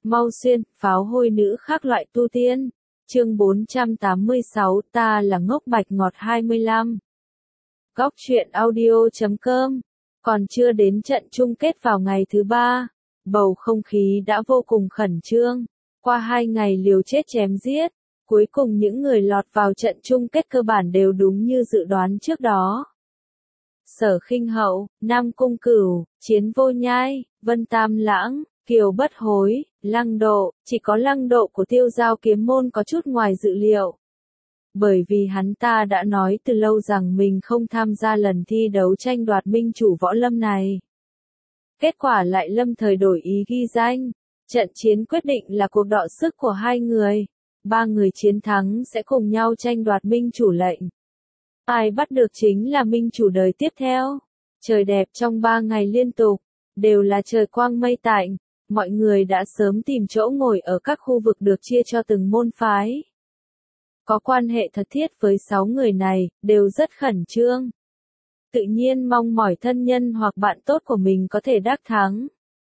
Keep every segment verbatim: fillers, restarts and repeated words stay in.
Mau xuyên, pháo hôi nữ khác loại tu tiên. Chương bốn trăm tám mươi sáu, ta là ngốc bạch ngọt hai mươi lăm. Góc truyện audio chấm com. Còn chưa đến trận chung kết vào ngày thứ ba, bầu không khí đã vô cùng khẩn trương. Qua hai ngày liều chết chém giết, cuối cùng những người lọt vào trận chung kết cơ bản đều đúng như dự đoán trước đó. Sở Khinh Hậu, Nam Cung Cửu, Chiến Vô Nhai, Vân Tam Lãng, Kiều Bất Hối, Lăng Độ, chỉ có Lăng Độ của Tiêu Giao Kiếm Môn có chút ngoài dự liệu. Bởi vì hắn ta đã nói từ lâu rằng mình không tham gia lần thi đấu tranh đoạt minh chủ võ lâm này. Kết quả lại lâm thời đổi ý ghi danh. Trận chiến quyết định là cuộc đọ sức của hai người. Ba người chiến thắng sẽ cùng nhau tranh đoạt minh chủ lệnh. Ai bắt được chính là minh chủ đời tiếp theo. Trời đẹp trong ba ngày liên tục, đều là trời quang mây tạnh. Mọi người đã sớm tìm chỗ ngồi ở các khu vực được chia cho từng môn phái. Có quan hệ thật thiết với sáu người này, đều rất khẩn trương. Tự nhiên mong mỏi thân nhân hoặc bạn tốt của mình có thể đắc thắng.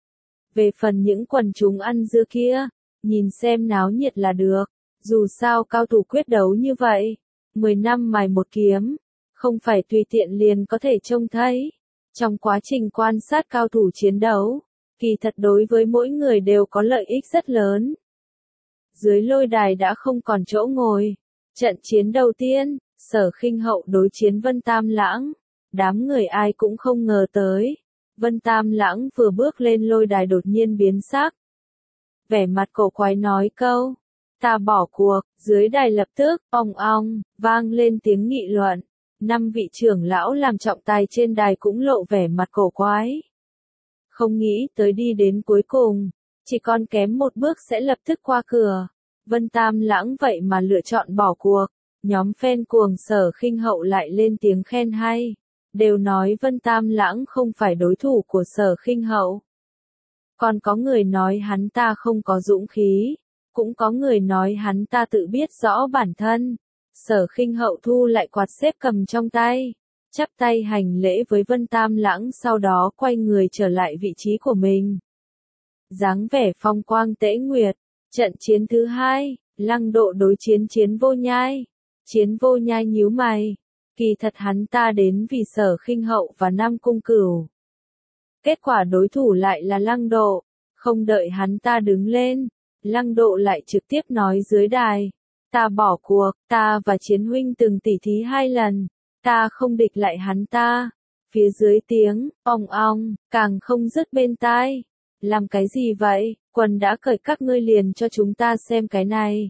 Về phần những quần chúng ăn dưa kia, nhìn xem náo nhiệt là được. Dù sao cao thủ quyết đấu như vậy, mười năm mài một kiếm, không phải tùy tiện liền có thể trông thấy. Trong quá trình quan sát cao thủ chiến đấu, kỳ thật đối với mỗi người đều có lợi ích rất lớn. Dưới lôi đài đã không còn chỗ ngồi. Trận chiến đầu tiên, Sở Khinh Hậu đối chiến Vân Tam Lãng. Đám người ai cũng không ngờ tới. Vân Tam Lãng vừa bước lên lôi đài đột nhiên biến sắc. Vẻ mặt cổ quái nói câu, ta bỏ cuộc, dưới đài lập tức, ong ong, vang lên tiếng nghị luận. Năm vị trưởng lão làm trọng tài trên đài cũng lộ vẻ mặt cổ quái. Không nghĩ tới đi đến cuối cùng, chỉ còn kém một bước sẽ lập tức qua cửa. Vân Tam Lãng vậy mà lựa chọn bỏ cuộc. Nhóm fan cuồng Sở Khinh Hậu lại lên tiếng khen hay. Đều nói Vân Tam Lãng không phải đối thủ của Sở Khinh Hậu. Còn có người nói hắn ta không có dũng khí. Cũng có người nói hắn ta tự biết rõ bản thân. Sở Khinh Hậu thu lại quạt xếp cầm trong tay. Chắp tay hành lễ với Vân Tam Lãng, sau đó quay người trở lại vị trí của mình. Dáng vẻ phong quang tễ nguyệt. Trận chiến thứ hai, Lăng Độ đối chiến Chiến Vô Nhai. Chiến Vô Nhai nhíu mày. Kỳ thật hắn ta đến vì Sở Khinh Hậu và Nam Cung Cửu. Kết quả đối thủ lại là Lăng Độ. Không đợi hắn ta đứng lên, Lăng Độ lại trực tiếp nói dưới đài. Ta bỏ cuộc, ta và Chiến huynh từng tỉ thí hai lần. Ta không địch lại hắn ta. Phía dưới tiếng, ong ong, càng không dứt bên tai. Làm cái gì vậy, quần đã cởi các ngươi liền cho chúng ta xem cái này.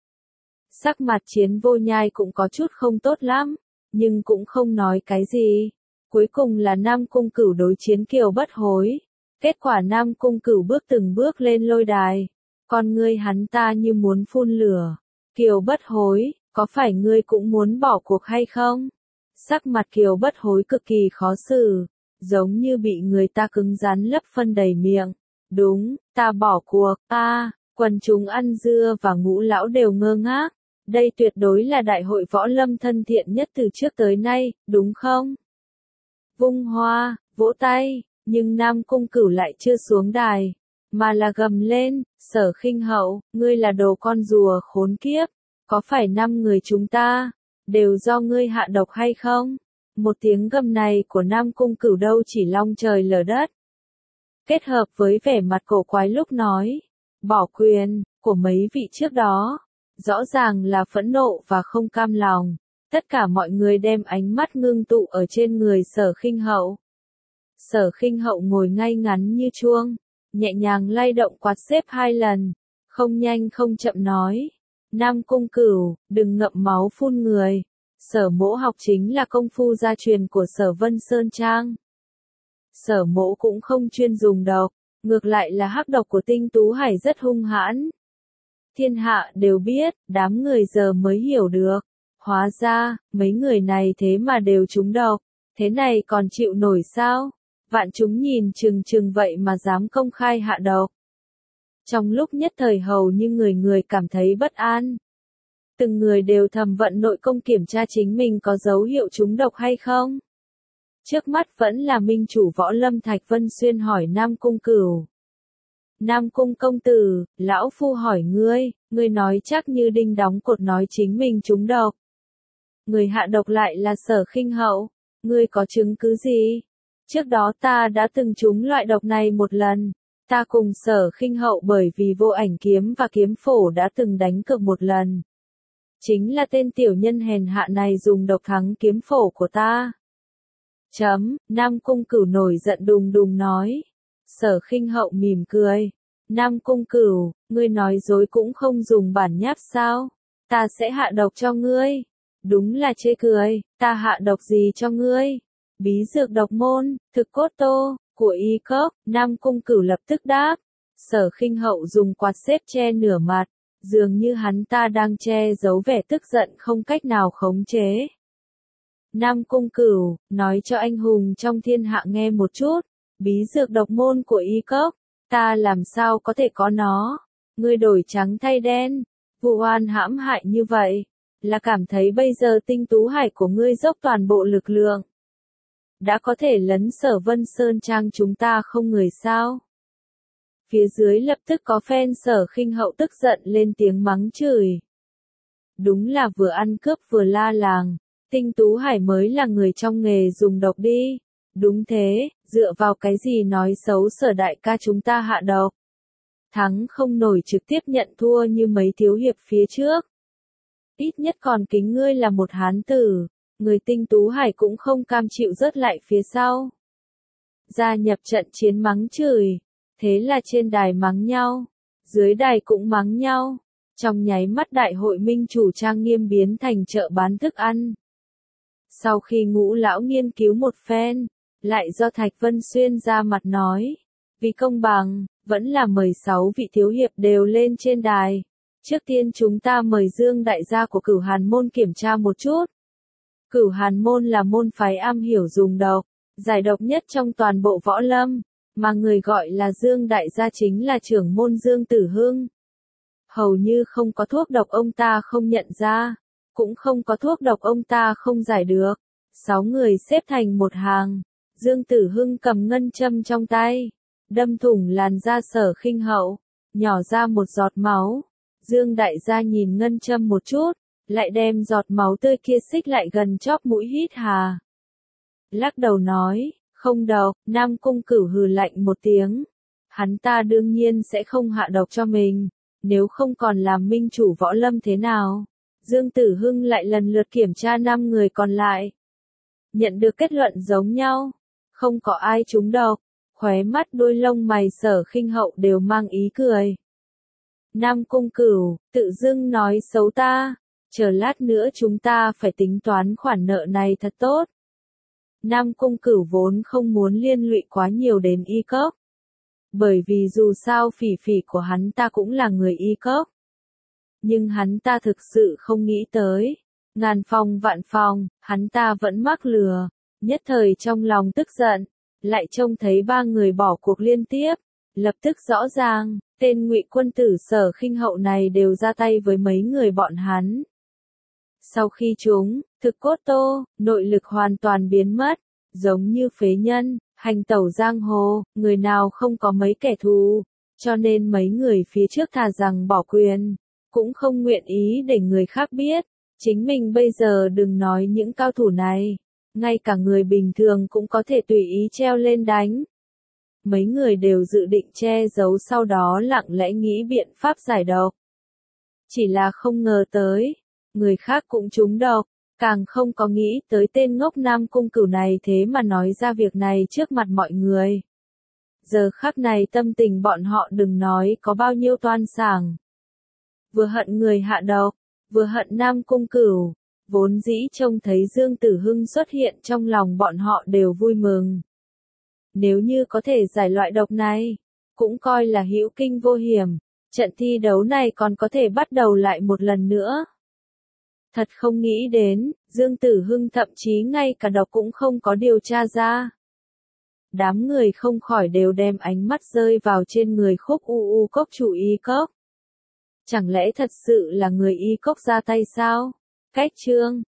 Sắc mặt Chiến Vô Nhai cũng có chút không tốt lắm, nhưng cũng không nói cái gì. Cuối cùng là Nam Cung Cửu đối chiến Kiều Bất Hối. Kết quả Nam Cung Cửu bước từng bước lên lôi đài. Con ngươi hắn ta như muốn phun lửa. Kiều Bất Hối, có phải ngươi cũng muốn bỏ cuộc hay không? Sắc mặt Kiều Bất Hối cực kỳ khó xử, giống như bị người ta cứng rắn lấp phân đầy miệng. Đúng, ta bỏ cuộc, ta, quần chúng ăn dưa và ngũ lão đều ngơ ngác. Đây tuyệt đối là đại hội võ lâm thân thiện nhất từ trước tới nay, đúng không? Vung hoa, vỗ tay, nhưng Nam Cung Cửu lại chưa xuống đài, mà là gầm lên, Sở Khinh Hậu, ngươi là đồ con rùa khốn kiếp, có phải năm người chúng ta, đều do ngươi hạ độc hay không? Một tiếng gầm này của Nam Cung Cửu đâu chỉ long trời lở đất. Kết hợp với vẻ mặt cổ quái lúc nói, bỏ quyền, của mấy vị trước đó, rõ ràng là phẫn nộ và không cam lòng. Tất cả mọi người đem ánh mắt ngưng tụ ở trên người Sở Khinh Hậu. Sở Khinh Hậu ngồi ngay ngắn như chuông, nhẹ nhàng lay động quạt xếp hai lần, không nhanh không chậm nói. Nam Cung Cửu, đừng ngậm máu phun người. Sở Mỗ học chính là công phu gia truyền của Sở Vân Sơn Trang. Sở Mỗ cũng không chuyên dùng độc, ngược lại là hắc độc của Tinh Tú Hải rất hung hãn. Thiên hạ đều biết, đám người giờ mới hiểu được. Hóa ra, mấy người này thế mà đều trúng độc, thế này còn chịu nổi sao? Vạn chúng nhìn chừng chừng vậy mà dám công khai hạ độc. Trong lúc nhất thời hầu như người người cảm thấy bất an. Từng người đều thầm vận nội công kiểm tra chính mình có dấu hiệu trúng độc hay không. Trước mắt vẫn là minh chủ võ lâm Thạch Vân Xuyên hỏi Nam Cung Cửu. Nam Cung công tử, lão phu hỏi ngươi, ngươi nói chắc như đinh đóng cột nói chính mình trúng độc. Người hạ độc lại là Sở Khinh Hậu, ngươi có chứng cứ gì? Trước đó ta đã từng trúng loại độc này một lần, ta cùng Sở Khinh Hậu bởi vì Vô Ảnh kiếm và kiếm phổ đã từng đánh cược một lần. Chính là tên tiểu nhân hèn hạ này dùng độc thắng kiếm phổ của ta. Chấm, Nam Cung Cửu nổi giận đùng đùng nói. Sở Khinh Hậu mỉm cười. Nam Cung Cửu, ngươi nói dối cũng không dùng bản nháp sao? Ta sẽ hạ độc cho ngươi. Đúng là chê cười, ta hạ độc gì cho ngươi? Bí dược độc môn, thực cốt tô, của y cốc, Nam Cung Cửu lập tức đáp. Sở Khinh Hậu dùng quạt xếp che nửa mặt, dường như hắn ta đang che giấu vẻ tức giận không cách nào khống chế. Nam Cung Cửu, nói cho anh hùng trong thiên hạ nghe một chút, bí dược độc môn của y cốc, ta làm sao có thể có nó? Ngươi đổi trắng thay đen, vụ oan hãm hại như vậy, là cảm thấy bây giờ Tinh Tú Hải của ngươi dốc toàn bộ lực lượng. Đã có thể lấn Sở Vân Sơn Trang chúng ta không người sao? Phía dưới lập tức có fan Sở Khinh Hậu tức giận lên tiếng mắng chửi. Đúng là vừa ăn cướp vừa la làng, Tinh Tú Hải mới là người trong nghề dùng độc đi. Đúng thế, dựa vào cái gì nói xấu Sở đại ca chúng ta hạ độc? Thắng không nổi trực tiếp nhận thua như mấy thiếu hiệp phía trước. Ít nhất còn kính ngươi là một hán tử, người Tinh Tú Hải cũng không cam chịu rớt lại phía sau. Gia nhập trận chiến mắng chửi, thế là trên đài mắng nhau, dưới đài cũng mắng nhau, trong nháy mắt đại hội minh chủ trang nghiêm biến thành chợ bán thức ăn. Sau khi Ngũ lão nghiên cứu một phen, lại do Thạch Vân Xuyên ra mặt nói, vì công bằng, vẫn là mời sáu vị thiếu hiệp đều lên trên đài. Trước tiên chúng ta mời Dương đại gia của Cửu Hàn môn kiểm tra một chút. Cửu Hàn môn là môn phái am hiểu dùng độc, giải độc nhất trong toàn bộ võ lâm, mà người gọi là Dương đại gia chính là trưởng môn Dương Tử Hưng. Hầu như không có thuốc độc ông ta không nhận ra, cũng không có thuốc độc ông ta không giải được. Sáu người xếp thành một hàng, Dương Tử Hưng cầm ngân châm trong tay, đâm thủng làn da Sở Khinh Hậu, nhỏ ra một giọt máu. Dương đại gia nhìn ngân châm một chút, lại đem giọt máu tươi kia xích lại gần chóp mũi hít hà. Lắc đầu nói, không độc, Nam Cung Cửu hừ lạnh một tiếng. Hắn ta đương nhiên sẽ không hạ độc cho mình, nếu không còn làm minh chủ võ lâm thế nào. Dương Tử Hưng lại lần lượt kiểm tra năm người còn lại. Nhận được kết luận giống nhau, không có ai trúng độc, khóe mắt đôi lông mày Sở Khinh Hậu đều mang ý cười. Nam Cung Cửu, tự dưng nói xấu ta, chờ lát nữa chúng ta phải tính toán khoản nợ này thật tốt. Nam Cung Cửu vốn không muốn liên lụy quá nhiều đến y cốc, bởi vì dù sao phỉ phỉ của hắn ta cũng là người y cốc. Nhưng hắn ta thực sự không nghĩ tới, ngàn phòng vạn phòng, hắn ta vẫn mắc lừa, nhất thời trong lòng tức giận, lại trông thấy ba người bỏ cuộc liên tiếp, lập tức rõ ràng, tên Ngụy quân tử Sở Khinh Hậu này đều ra tay với mấy người bọn hắn. Sau khi chúng, thực cốt tô, nội lực hoàn toàn biến mất, giống như phế nhân, hành tẩu giang hồ, người nào không có mấy kẻ thù, cho nên mấy người phía trước thà rằng bỏ quyền, cũng không nguyện ý để người khác biết, chính mình bây giờ đừng nói những cao thủ này, ngay cả người bình thường cũng có thể tùy ý treo lên đánh. Mấy người đều dự định che giấu sau đó lặng lẽ nghĩ biện pháp giải độc. Chỉ là không ngờ tới, người khác cũng trúng độc, càng không có nghĩ tới tên ngốc Nam Cung Cửu này thế mà nói ra việc này trước mặt mọi người. Giờ khắc này tâm tình bọn họ đừng nói có bao nhiêu toan sảng. Vừa hận người hạ độc, vừa hận Nam Cung Cửu, vốn dĩ trông thấy Dương Tử Hưng xuất hiện trong lòng bọn họ đều vui mừng. Nếu như có thể giải loại độc này, cũng coi là hữu kinh vô hiểm, trận thi đấu này còn có thể bắt đầu lại một lần nữa. Thật không nghĩ đến, Dương Tử Hưng thậm chí ngay cả độc cũng không có điều tra ra. Đám người không khỏi đều đem ánh mắt rơi vào trên người Khúc U U cốc chủ y cốc. Chẳng lẽ thật sự là người y cốc ra tay sao? Cách chương